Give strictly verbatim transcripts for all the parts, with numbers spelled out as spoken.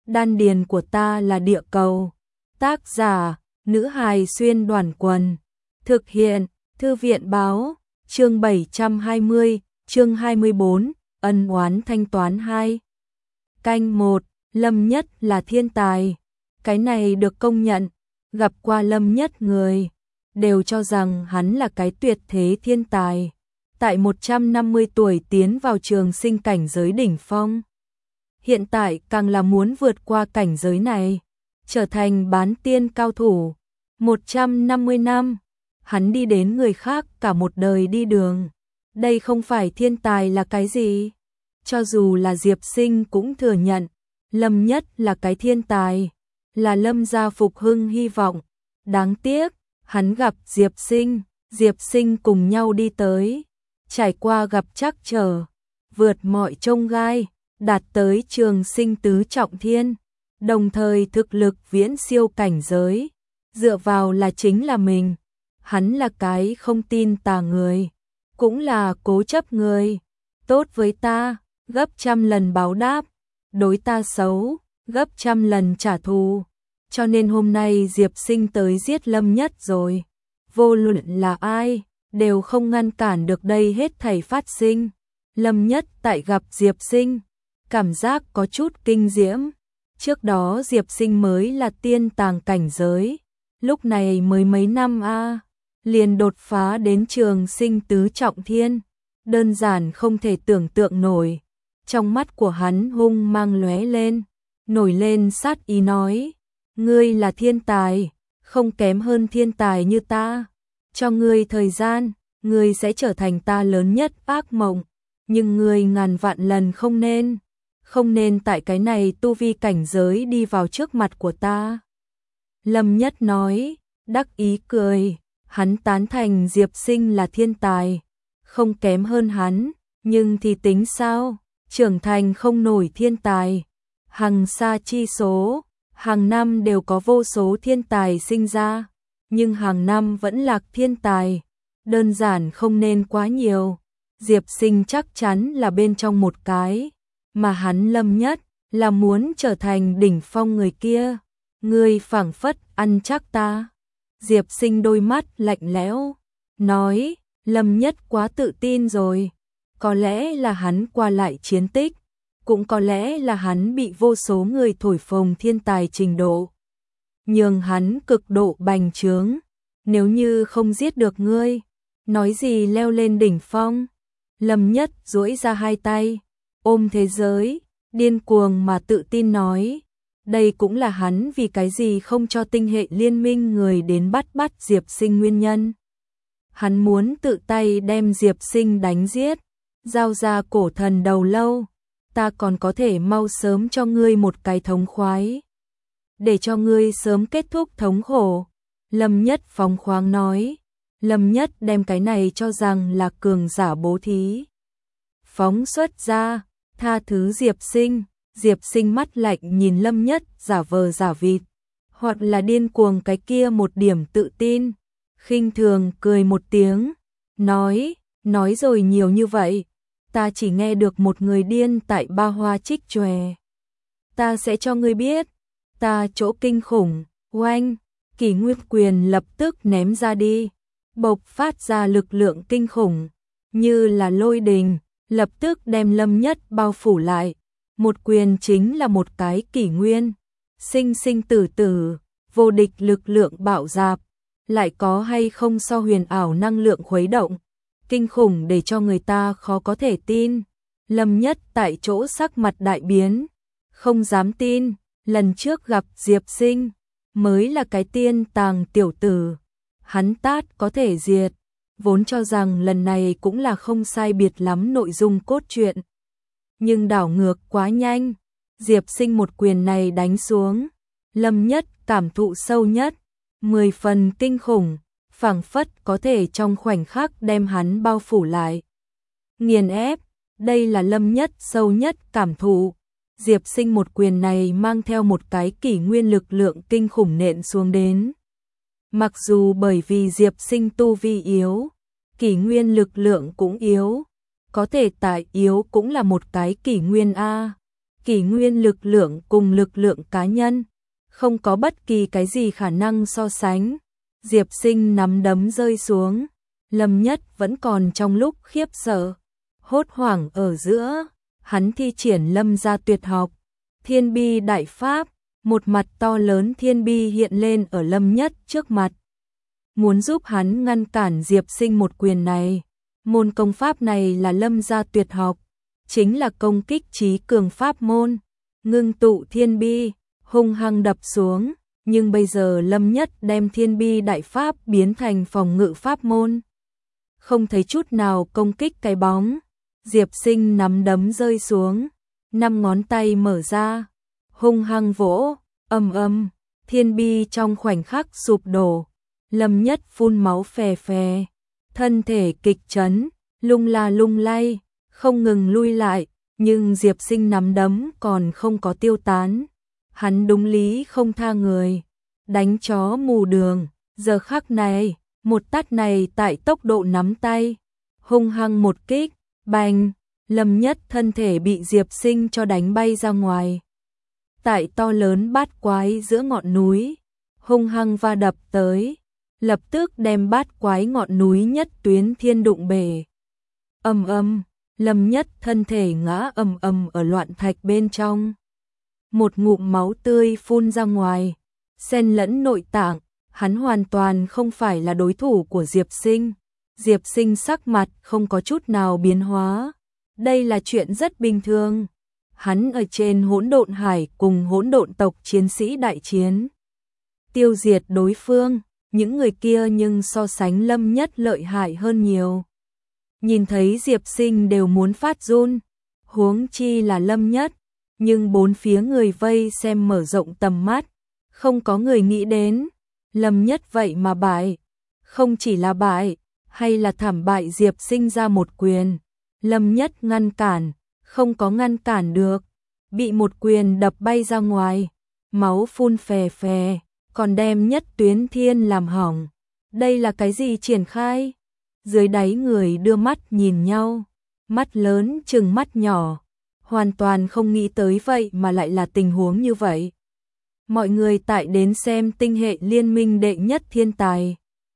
đan điền của ta là địa cầu. Tác giả, nữ hài xuyên đoàn quần. Thực hiện, thư viện báo, chương bảy trăm hai mươi, chương hai mươi bốn, ân oán thanh toán hai. Canh một, Lâm Nhất là thiên tài. Cái này được công nhận, gặp qua Lâm Nhất người, đều cho rằng hắn là cái tuyệt thế thiên tài. Tại một trăm năm mươi tuổi tiến vào trường sinh cảnh giới đỉnh phong. Hiện tại càng là muốn vượt qua cảnh giới này, trở thành bán tiên cao thủ. một trăm năm mươi năm, hắn đi đến người khác cả một đời đi đường. Đây không phải thiên tài là cái gì? Cho dù là Diệp Sinh cũng thừa nhận, Lâm Nhất là cái thiên tài, là Lâm gia phục hưng hy vọng. Đáng tiếc, hắn gặp Diệp Sinh, Diệp Sinh cùng nhau đi tới, trải qua gặp trắc trở, vượt mọi chông gai, đạt tới trường sinh tứ trọng thiên, đồng thời thực lực viễn siêu cảnh giới, dựa vào là chính là mình. Hắn là cái không tin tà người, cũng là cố chấp người, tốt với ta, gấp trăm lần báo đáp, đối ta xấu, gấp trăm lần trả thù. Cho nên hôm nay Diệp Sinh tới giết Lâm Nhất rồi. Vô luận là ai, đều không ngăn cản được đây hết thảy phát sinh. Lâm Nhất tại gặp Diệp Sinh, cảm giác có chút kinh diễm. Trước đó Diệp Sinh mới là tiên tàng cảnh giới, lúc này mới mấy năm a, à, liền đột phá đến trường sinh tứ trọng thiên, đơn giản không thể tưởng tượng nổi. Trong mắt của hắn hung mang lóe lên, nổi lên sát ý nói: "Ngươi là thiên tài, không kém hơn thiên tài như ta. Cho ngươi thời gian, ngươi sẽ trở thành ta lớn nhất ác mộng, nhưng ngươi ngàn vạn lần không nên, không nên tại cái này tu vi cảnh giới đi vào trước mặt của ta." Lâm Nhất nói, đắc ý cười, hắn tán thành Diệp Sinh là thiên tài, không kém hơn hắn, nhưng thì tính sao, trưởng thành không nổi thiên tài, hằng sa chi số, hàng năm đều có vô số thiên tài sinh ra, nhưng hàng năm vẫn lạc thiên tài, đơn giản không nên quá nhiều. Diệp Sinh chắc chắn là bên trong một cái, mà hắn Lâm Nhất là muốn trở thành đỉnh phong người kia. Ngươi phảng phất ăn chắc ta. Diệp Sinh đôi mắt lạnh lẽo, nói, Lâm Nhất quá tự tin rồi. Có lẽ là hắn qua lại chiến tích, cũng có lẽ là hắn bị vô số người thổi phồng thiên tài trình độ, nhường hắn cực độ bành trướng. Nếu như không giết được ngươi, nói gì leo lên đỉnh phong. Lâm Nhất duỗi ra hai tay, ôm thế giới, điên cuồng mà tự tin nói. Đây cũng là hắn vì cái gì không cho tinh hệ liên minh người đến bắt bắt Diệp Sinh nguyên nhân. Hắn muốn tự tay đem Diệp Sinh đánh giết, giao ra cổ thần đầu lâu. Ta còn có thể mau sớm cho ngươi một cái thống khoái, để cho ngươi sớm kết thúc thống khổ. Lâm Nhất phóng khoáng nói. Lâm Nhất đem cái này cho rằng là cường giả bố thí, phóng xuất ra, tha thứ Diệp Sinh. Diệp Sinh mắt lạnh nhìn Lâm Nhất giả vờ giả vịt, hoặc là điên cuồng cái kia một điểm tự tin, khinh thường cười một tiếng, nói, nói rồi nhiều như vậy, ta chỉ nghe được một người điên tại Ba Hoa Trích Chòe. Ta sẽ cho ngươi biết, ta chỗ kinh khủng. Oanh, Kỷ Nguyên Quyền lập tức ném ra đi, bộc phát ra lực lượng kinh khủng, như là lôi đình, lập tức đem Lâm Nhất bao phủ lại. Một quyền chính là một cái kỷ nguyên, sinh sinh tử tử, vô địch lực lượng bạo dạp, lại có hay không so huyền ảo năng lượng khuấy động, kinh khủng để cho người ta khó có thể tin. Lâm Nhất tại chỗ sắc mặt đại biến, không dám tin, lần trước gặp Diệp Sinh, mới là cái tiên tàng tiểu tử, hắn tát có thể diệt, vốn cho rằng lần này cũng là không sai biệt lắm nội dung cốt truyện. Nhưng đảo ngược quá nhanh, Diệp Sinh một quyền này đánh xuống, Lâm Nhất cảm thụ sâu nhất, mười phần kinh khủng, phảng phất có thể trong khoảnh khắc đem hắn bao phủ lại, nghiền ép. Đây là Lâm Nhất sâu nhất cảm thụ. Diệp Sinh một quyền này mang theo một cái kỷ nguyên lực lượng kinh khủng nện xuống đến. Mặc dù bởi vì Diệp Sinh tu vi yếu, kỷ nguyên lực lượng cũng yếu, có thể tại yếu cũng là một cái kỷ nguyên A. kỷ nguyên lực lượng cùng lực lượng cá nhân, không có bất kỳ cái gì khả năng so sánh. Diệp Sinh nắm đấm rơi xuống, Lâm Nhất vẫn còn trong lúc khiếp sợ, hốt hoảng ở giữa, hắn thi triển Lâm gia tuyệt học, Thiên Bi Đại Pháp, một mặt to lớn thiên bi hiện lên ở Lâm Nhất trước mặt, muốn giúp hắn ngăn cản Diệp Sinh một quyền này. Môn công pháp này là Lâm gia tuyệt học, chính là công kích trí cường pháp môn, ngưng tụ thiên bi, hung hăng đập xuống, nhưng bây giờ Lâm Nhất đem Thiên Bi Đại Pháp biến thành phòng ngự pháp môn, không thấy chút nào công kích cái bóng. Diệp Sinh nắm đấm rơi xuống, năm ngón tay mở ra, hung hăng vỗ, ầm ầm, thiên bi trong khoảnh khắc sụp đổ. Lâm Nhất phun máu phè phè, thân thể kịch chấn, lung la lung lay, không ngừng lui lại, nhưng Diệp Sinh nắm đấm còn không có tiêu tán. Hắn đúng lý không tha người, đánh chó mù đường, giờ khắc này, một tát này tại tốc độ nắm tay, hung hăng một kích, bành, Lâm Nhất thân thể bị Diệp Sinh cho đánh bay ra ngoài. Tại to lớn bát quái giữa ngọn núi, hung hăng va đập tới, lập tức đem bát quái ngọn núi nhất tuyến thiên đụng bể. Ầm ầm, Lâm Nhất thân thể ngã ầm ầm ở loạn thạch bên trong. Một ngụm máu tươi phun ra ngoài, xen lẫn nội tạng, hắn hoàn toàn không phải là đối thủ của Diệp Sinh. Diệp Sinh sắc mặt không có chút nào biến hóa, đây là chuyện rất bình thường. Hắn ở trên hỗn độn hải cùng hỗn độn tộc chiến sĩ đại chiến, tiêu diệt đối phương, những người kia nhưng so sánh Lâm Nhất lợi hại hơn nhiều. Nhìn thấy Diệp Sinh đều muốn phát run, huống chi là Lâm Nhất, nhưng bốn phía người vây xem mở rộng tầm mắt, không có người nghĩ đến, Lâm Nhất vậy mà bại, không chỉ là bại, hay là thảm bại Diệp Sinh ra một quyền. Lâm Nhất ngăn cản, không có ngăn cản được, bị một quyền đập bay ra ngoài, máu phun phè phè, còn đem Nhất tuyến thiên làm hỏng. Đây là cái gì triển khai? Dưới đáy người đưa mắt nhìn nhau, mắt lớn chừng mắt nhỏ, hoàn toàn không nghĩ tới vậy mà lại là tình huống như vậy. Mọi người tại đến xem tinh hệ liên minh đệ nhất thiên tài.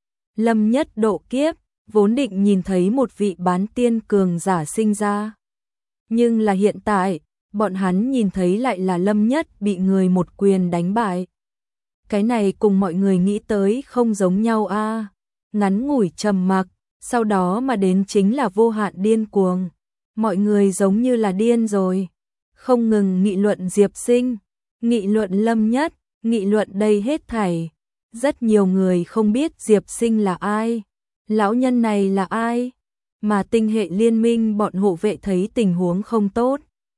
Lâm Nhất độ kiếp, vốn định nhìn thấy một vị bán tiên cường giả sinh ra. Nhưng là hiện tại, bọn hắn nhìn thấy lại là Lâm Nhất bị người một quyền đánh bại. Cái này cùng mọi người nghĩ tới không giống nhau a. À. Ngắn ngủi trầm mặc, sau đó mà đến chính là vô hạn điên cuồng. Mọi người giống như là điên rồi, không ngừng nghị luận Diệp Sinh, nghị luận Lâm Nhất, nghị luận đây hết thảy. Rất nhiều người không biết Diệp Sinh là ai, lão nhân này là ai, mà tinh hệ liên minh bọn hộ vệ thấy tình huống không tốt,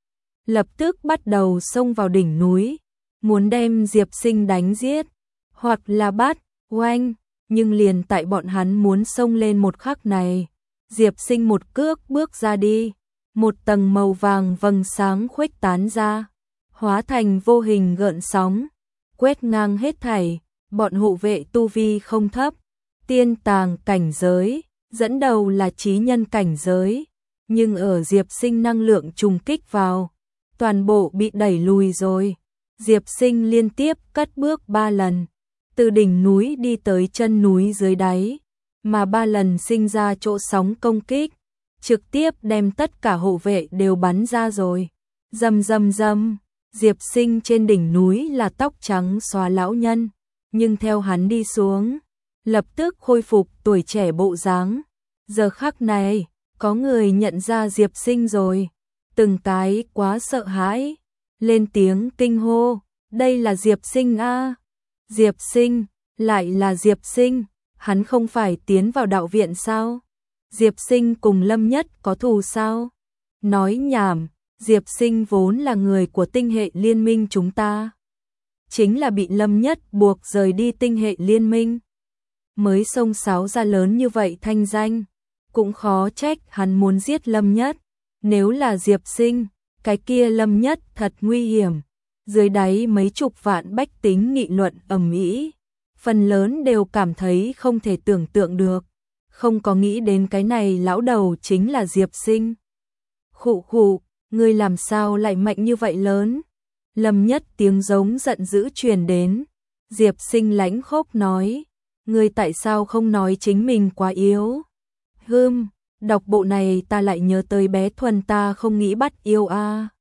lập tức bắt đầu xông vào đỉnh núi, muốn đem Diệp Sinh đánh giết, hoặc là bắt, oanh, nhưng liền tại bọn hắn muốn xông lên một khắc này, Diệp Sinh một cước bước ra đi, một tầng màu vàng vầng sáng khuếch tán ra, hóa thành vô hình gợn sóng, quét ngang hết thảy. Bọn hộ vệ tu vi không thấp, tiên tàng cảnh giới, dẫn đầu là chí nhân cảnh giới, nhưng ở Diệp Sinh năng lượng trùng kích vào, toàn bộ bị đẩy lùi rồi. Diệp Sinh liên tiếp cất bước ba lần, từ đỉnh núi đi tới chân núi dưới đáy, mà ba lần sinh ra chỗ sóng công kích, trực tiếp đem tất cả hộ vệ đều bắn ra rồi. Rầm rầm rầm, Diệp Sinh trên đỉnh núi là tóc trắng xóa lão nhân, nhưng theo hắn đi xuống, lập tức khôi phục tuổi trẻ bộ dáng. Giờ khắc này, có người nhận ra Diệp Sinh rồi, từng cái quá sợ hãi, lên tiếng kinh hô, đây là Diệp Sinh a. Diệp Sinh, lại là Diệp Sinh, hắn không phải tiến vào đạo viện sao? Diệp Sinh cùng Lâm Nhất có thù sao? Nói nhảm, Diệp Sinh vốn là người của tinh hệ liên minh chúng ta, chính là bị Lâm Nhất buộc rời đi tinh hệ liên minh, mới xông xáo ra lớn như vậy thanh danh, cũng khó trách hắn muốn giết Lâm Nhất. Nếu là Diệp Sinh, cái kia Lâm Nhất thật nguy hiểm. Dưới đáy mấy chục vạn bách tính nghị luận ầm ĩ, phần lớn đều cảm thấy không thể tưởng tượng được, không có nghĩ đến cái này lão đầu chính là Diệp Sinh. Khụ khụ, ngươi làm sao lại mạnh như vậy lớn? Lâm Nhất tiếng giống giận dữ truyền đến. Diệp Sinh lãnh khốc nói, ngươi tại sao không nói chính mình quá yếu? Hừm, đọc bộ này ta lại nhớ tới bé Thuần ta không nghĩ bắt yêu a.